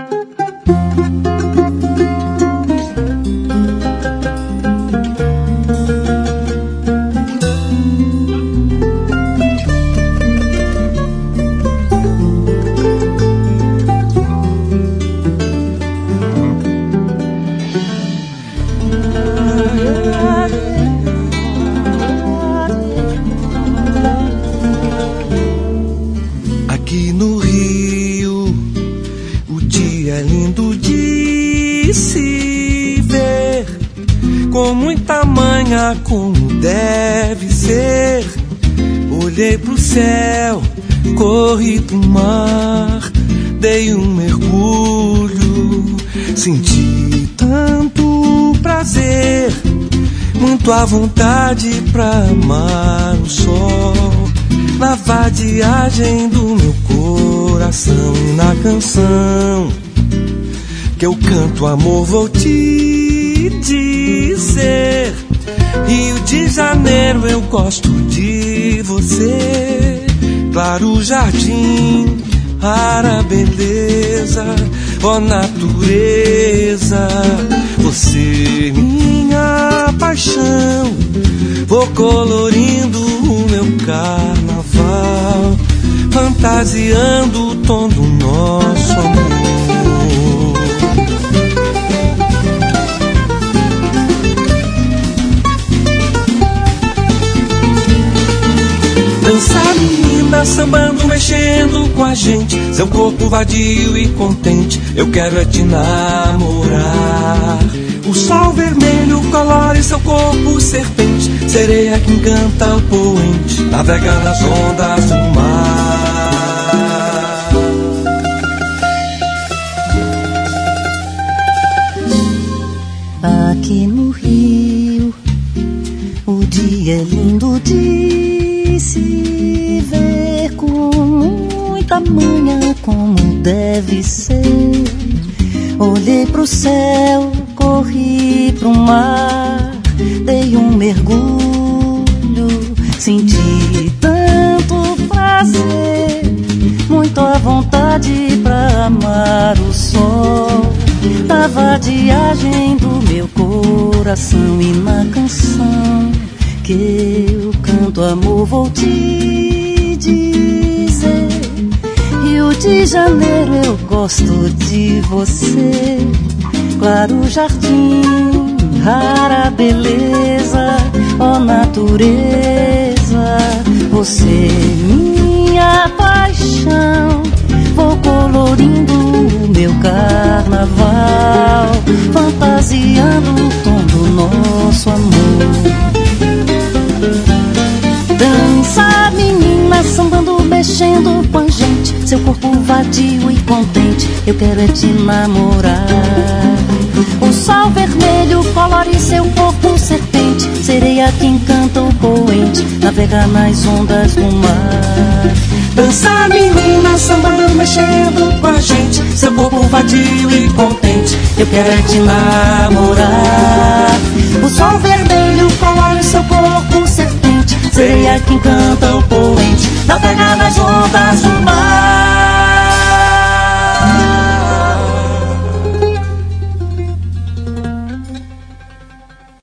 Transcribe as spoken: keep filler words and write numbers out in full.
Aqui no Rio, o dia é lindo de se ver, com muita manha como deve ser. Olhei pro céu, corri pro mar, dei um mergulho, senti tanto prazer, muito à vontade pra amar o sol. Na vadiagem do meu coração e na canção que eu canto, amor, vou te dizer. Rio de Janeiro, eu gosto de você. Claro jardim, rara beleza, ó natureza, você minha paixão. Vou colorindo o meu carnaval, fantasiando o tom do nosso amor. Dança, menina, sambando, mexendo com a gente, seu corpo vadio e contente, eu quero é te namorar. O sol vermelho colore seu corpo serpente, sereia que encanta o poente, navega nas ondas do mar. Aqui no Rio, o dia é lindo de se ver, com muita manha como deve ser. Olhei pro céu, corri pro mar, dei um mergulho, senti tanto prazer, muito à vontade pra amar o sol. A vadiagem do meu coração e na canção que eu canto, amor, vou te dizer. Rio de Janeiro, eu gosto de você. Claro jardim, rara beleza, ó natureza, você minha paixão. Vou colorindo o meu carnaval, fantasiando o tom do nosso amor. Dança, menina, sambando, mexendo com a gente, seu corpo vadio e contente, eu quero é te namorar. O sol vermelho colore seu corpo serpente, sereia que encanta o poente, navega nas ondas do mar. Dança, menina, sambando, mexendo com a gente, seu corpo vadio e contente, eu quero é te namorar. O sol vermelho colore seu corpo serpente, sereia que encanta o poente, navega nas ondas do mar.